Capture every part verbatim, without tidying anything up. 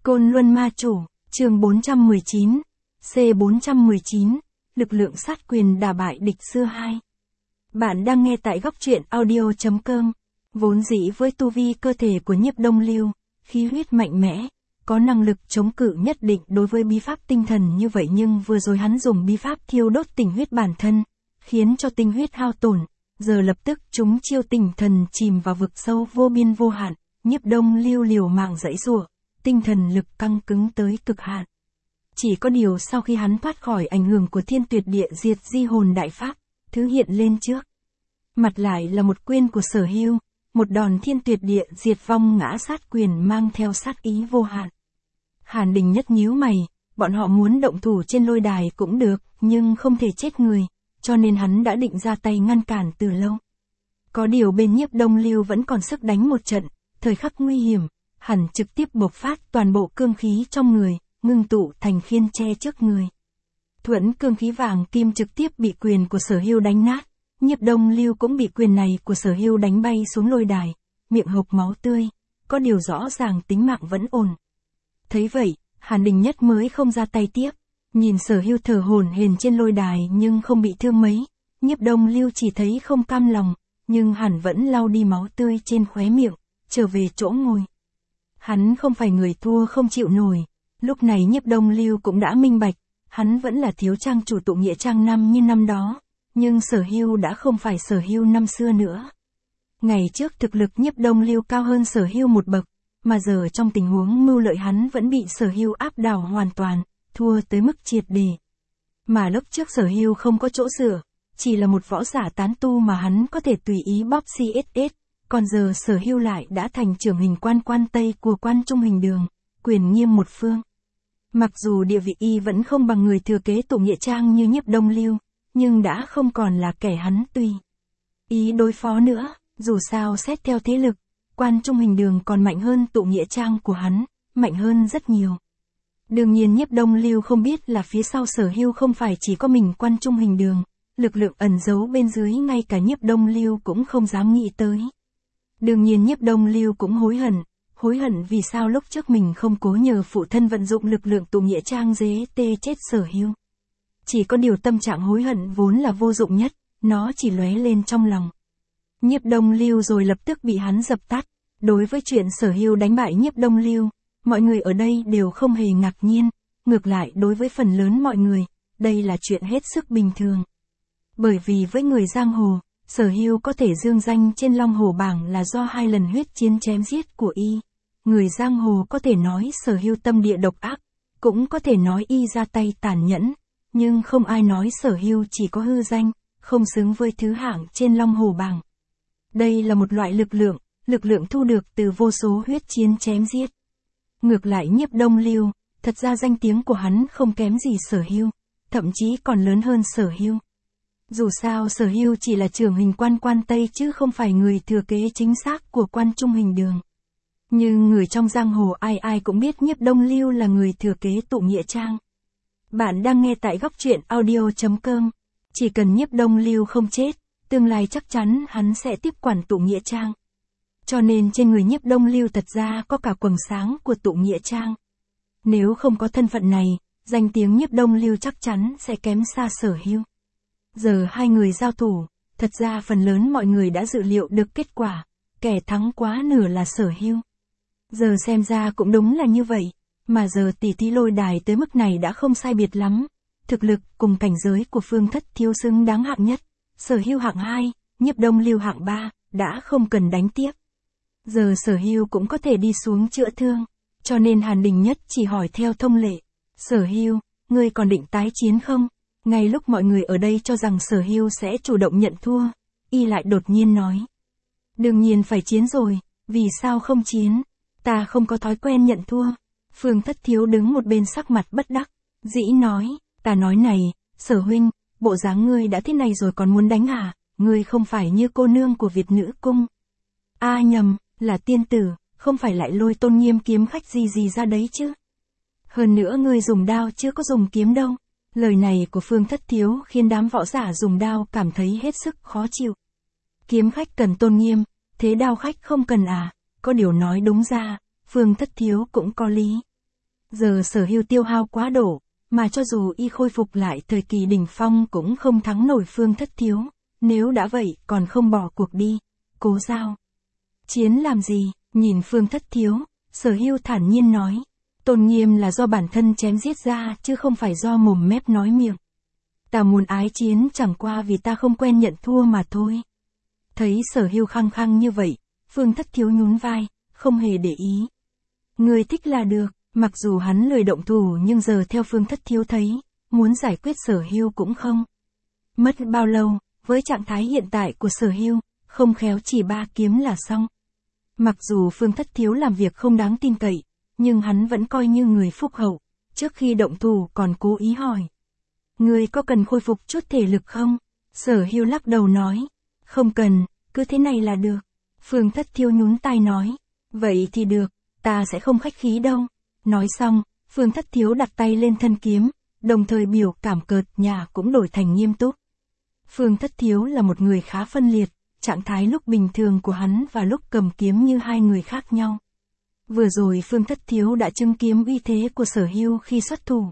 Côn Luân Ma Chủ, chương bốn trăm mười chín, C bốn trăm mười chín, lực lượng sát quyền đả bại địch xưa hai. Bạn đang nghe tại góc truyện audio.com, vốn dĩ với tu vi cơ thể của Nhiếp Đông Lưu, khí huyết mạnh mẽ, có năng lực chống cự nhất định đối với bí pháp tinh thần như vậy, nhưng vừa rồi hắn dùng bí pháp thiêu đốt tình huyết bản thân, khiến cho tinh huyết hao tổn, giờ lập tức chúng chiêu tinh thần chìm vào vực sâu vô biên vô hạn, Nhiếp Đông Lưu liều mạng giãy giụa, tinh thần lực căng cứng tới cực hạn. Chỉ có điều sau khi hắn thoát khỏi ảnh hưởng của Thiên Tuyệt Địa Diệt Di Hồn đại pháp, thứ hiện lên trước mặt lại là một quyền của Sở Hưu, một đòn Thiên Tuyệt Địa Diệt Vong ngã sát quyền mang theo sát ý vô hạn. Hàn Đình Nhất nhíu mày, bọn họ muốn động thủ trên lôi đài cũng được, nhưng không thể chết người, cho nên hắn đã định ra tay ngăn cản từ lâu. Có điều bên Nhiếp Đông Lưu vẫn còn sức đánh một trận, thời khắc nguy hiểm, hẳn trực tiếp bộc phát toàn bộ cương khí trong người, ngưng tụ thành khiên che trước người. Thuẫn cương khí vàng kim trực tiếp bị quyền của Sở Hưu đánh nát, Nhiếp Đông Lưu cũng bị quyền này của Sở Hưu đánh bay xuống lôi đài, miệng hộc máu tươi, có điều rõ ràng tính mạng vẫn ổn. Thấy vậy, Hàn Đình Nhất mới không ra tay tiếp, nhìn Sở Hưu thở hổn hển trên lôi đài nhưng không bị thương mấy, Nhiếp Đông Lưu chỉ thấy không cam lòng, nhưng hẳn vẫn lau đi máu tươi trên khóe miệng, trở về chỗ ngồi. Hắn không phải người thua không chịu nổi, lúc này Nhiếp Đông Lưu cũng đã minh bạch, hắn vẫn là thiếu trang chủ tụ nghĩa trang năm như năm đó, nhưng Sở Hưu đã không phải Sở Hưu năm xưa nữa. Ngày trước thực lực Nhiếp Đông Lưu cao hơn Sở Hưu một bậc, mà giờ trong tình huống mưu lợi hắn vẫn bị Sở Hưu áp đảo hoàn toàn, thua tới mức triệt để. Mà lúc trước Sở Hưu không có chỗ dựa, chỉ là một võ giả tán tu mà hắn có thể tùy ý bóp xê ét ét, còn giờ Sở Hưu lại đã thành trưởng hình quan quan Tây của Quan Trung Hình Đường, quyền nghiêm một phương. Mặc dù địa vị y vẫn không bằng người thừa kế tụ nghĩa trang như Nhiếp Đông Lưu, nhưng đã không còn là kẻ hắn tùy ý đối phó nữa, dù sao xét theo thế lực, Quan Trung Hình Đường còn mạnh hơn tụ nghĩa trang của hắn, mạnh hơn rất nhiều. Đương nhiên Nhiếp Đông Lưu không biết là phía sau Sở Hưu không phải chỉ có mình Quan Trung Hình Đường, lực lượng ẩn giấu bên dưới ngay cả Nhiếp Đông Lưu cũng không dám nghĩ tới. Đương nhiên Nhiếp Đông Lưu cũng hối hận, hối hận vì sao lúc trước mình không cố nhờ phụ thân vận dụng lực lượng tụ nghĩa trang dế tê chết Sở Hưu. Chỉ có điều tâm trạng hối hận vốn là vô dụng nhất, nó chỉ lóe lên trong lòng. Nhiếp Đông Lưu rồi lập tức bị hắn dập tắt. Đối với chuyện Sở Hưu đánh bại Nhiếp Đông Lưu, mọi người ở đây đều không hề ngạc nhiên, ngược lại đối với phần lớn mọi người, đây là chuyện hết sức bình thường. Bởi vì với người giang hồ, Sở Hưu có thể dương danh trên Long Hổ bảng là do hai lần huyết chiến chém giết của y. Người giang hồ có thể nói Sở Hưu tâm địa độc ác, cũng có thể nói y ra tay tàn nhẫn, nhưng không ai nói Sở Hưu chỉ có hư danh, không xứng với thứ hạng trên Long Hổ bảng. Đây là một loại lực lượng, lực lượng thu được từ vô số huyết chiến chém giết. Ngược lại Nhiếp Đông Lưu, thật ra danh tiếng của hắn không kém gì Sở Hưu, thậm chí còn lớn hơn Sở Hưu. Dù sao Sở Hưu chỉ là trưởng hình quan quan Tây chứ không phải người thừa kế chính xác của Quan Trung Hình Đường. Nhưng người trong giang hồ ai ai cũng biết Nhiếp Đông Lưu là người thừa kế tụ nghĩa trang. Bạn đang nghe tại góc truyện audio.com, chỉ cần Nhiếp Đông Lưu không chết, tương lai chắc chắn hắn sẽ tiếp quản tụ nghĩa trang. Cho nên trên người Nhiếp Đông Lưu thật ra có cả quầng sáng của tụ nghĩa trang. Nếu không có thân phận này, danh tiếng Nhiếp Đông Lưu chắc chắn sẽ kém xa Sở Hưu. Giờ hai người giao thủ, thật ra phần lớn mọi người đã dự liệu được kết quả, kẻ thắng quá nửa là Sở Hưu. Giờ xem ra cũng đúng là như vậy, mà giờ tỷ thí lôi đài tới mức này đã không sai biệt lắm, thực lực cùng cảnh giới của Phương Thất Thiếu xứng đáng hạng nhất, Sở Hưu hạng hai, Nhiếp Đông Lưu hạng ba, đã không cần đánh tiếp. Giờ Sở Hưu cũng có thể đi xuống chữa thương, cho nên Hàn Đình Nhất chỉ hỏi theo thông lệ, Sở Hưu, ngươi còn định tái chiến không? Ngay lúc mọi người ở đây cho rằng Sở Hưu sẽ chủ động nhận thua, y lại đột nhiên nói. Đương nhiên phải chiến rồi, vì sao không chiến? Ta không có thói quen nhận thua. Phương Thất Thiếu đứng một bên sắc mặt bất đắc, dĩ nói, ta nói này, Sở huynh, bộ dáng ngươi đã thế này rồi còn muốn đánh à, ngươi không phải như cô nương của Việt Nữ Cung. A à, nhầm, là tiên tử, không phải lại lôi Tôn Nghiêm kiếm khách gì gì ra đấy chứ. Hơn nữa ngươi dùng đao chưa có dùng kiếm đâu. Lời này của Phương Thất Thiếu khiến đám võ giả dùng đao cảm thấy hết sức khó chịu. Kiếm khách cần tôn nghiêm, thế đao khách không cần à, có điều nói đúng ra, Phương Thất Thiếu cũng có lý. Giờ Sở Hưu tiêu hao quá độ, mà cho dù y khôi phục lại thời kỳ đỉnh phong cũng không thắng nổi Phương Thất Thiếu, nếu đã vậy còn không bỏ cuộc đi. Cố Giao. Chiến làm gì? Nhìn Phương Thất Thiếu, Sở Hưu thản nhiên nói. Tôn nghiêm là do bản thân chém giết ra chứ không phải do mồm mép nói miệng. Ta muốn ái chiến chẳng qua vì ta không quen nhận thua mà thôi. Thấy Sở Hưu khăng khăng như vậy, Phương Thất Thiếu nhún vai, không hề để ý. Người thích là được, mặc dù hắn lười động thủ nhưng giờ theo Phương Thất Thiếu thấy, muốn giải quyết Sở Hưu cũng không mất bao lâu, với trạng thái hiện tại của Sở Hưu, không khéo chỉ ba kiếm là xong. Mặc dù Phương Thất Thiếu làm việc không đáng tin cậy, nhưng hắn vẫn coi như người phúc hậu, trước khi động thủ còn cố ý hỏi. Người có cần khôi phục chút thể lực không? Sở Hưu lắc đầu nói, không cần, cứ thế này là được. Phương Thất Thiếu nhún tai nói, vậy thì được, ta sẽ không khách khí đâu. Nói xong, Phương Thất Thiếu đặt tay lên thân kiếm, đồng thời biểu cảm cợt nhả cũng đổi thành nghiêm túc. Phương Thất Thiếu là một người khá phân liệt, trạng thái lúc bình thường của hắn và lúc cầm kiếm như hai người khác nhau. Vừa rồi Phương Thất Thiếu đã chứng kiến uy thế của Sở Hưu khi xuất thủ.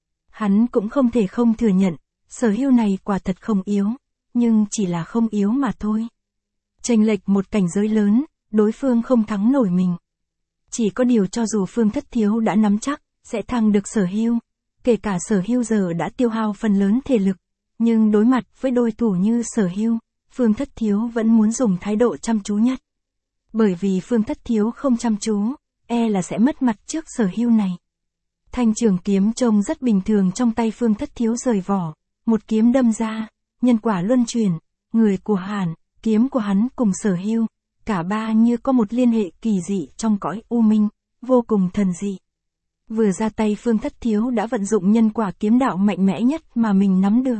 Hắn cũng không thể không thừa nhận, Sở Hưu này quả thật không yếu, nhưng chỉ là không yếu mà thôi. Chênh lệch một cảnh giới lớn, đối phương không thắng nổi mình. Chỉ có điều cho dù Phương Thất Thiếu đã nắm chắc, sẽ thắng được Sở Hưu, kể cả Sở Hưu giờ đã tiêu hao phần lớn thể lực, nhưng đối mặt với đối thủ như Sở Hưu, Phương Thất Thiếu vẫn muốn dùng thái độ chăm chú nhất. Bởi vì Phương Thất Thiếu không chăm chú, e là sẽ mất mặt trước Sở Hưu này. Thanh trường kiếm trông rất bình thường trong tay Phương Thất Thiếu rời vỏ, một kiếm đâm ra, nhân quả luân chuyển, người của Hàn, kiếm của hắn cùng Sở Hưu, cả ba như có một liên hệ kỳ dị trong cõi u minh, vô cùng thần dị. Vừa ra tay Phương Thất Thiếu đã vận dụng nhân quả kiếm đạo mạnh mẽ nhất mà mình nắm được.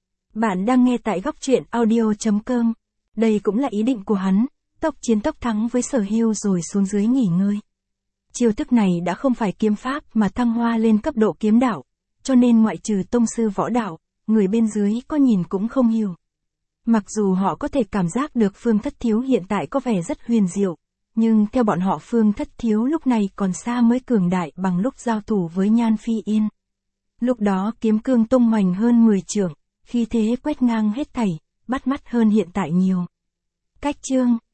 Bạn đang nghe tại góc truyện audio chấm com. Đây cũng là ý định của hắn, tốc chiến tốc thắng với Sở Hưu rồi xuống dưới nghỉ ngơi. Chiêu thức này đã không phải kiếm pháp mà thăng hoa lên cấp độ kiếm đạo, cho nên ngoại trừ tông sư võ đạo, người bên dưới có nhìn cũng không hiểu. Mặc dù họ có thể cảm giác được Phương Thất Thiếu hiện tại có vẻ rất huyền diệu, nhưng theo bọn họ Phương Thất Thiếu lúc này còn xa mới cường đại bằng lúc giao thủ với Nhan Phi Yên. Lúc đó kiếm cương tung hoành hơn mười trượng, khi thế quét ngang hết thảy, bắt mắt hơn hiện tại nhiều. Cách chương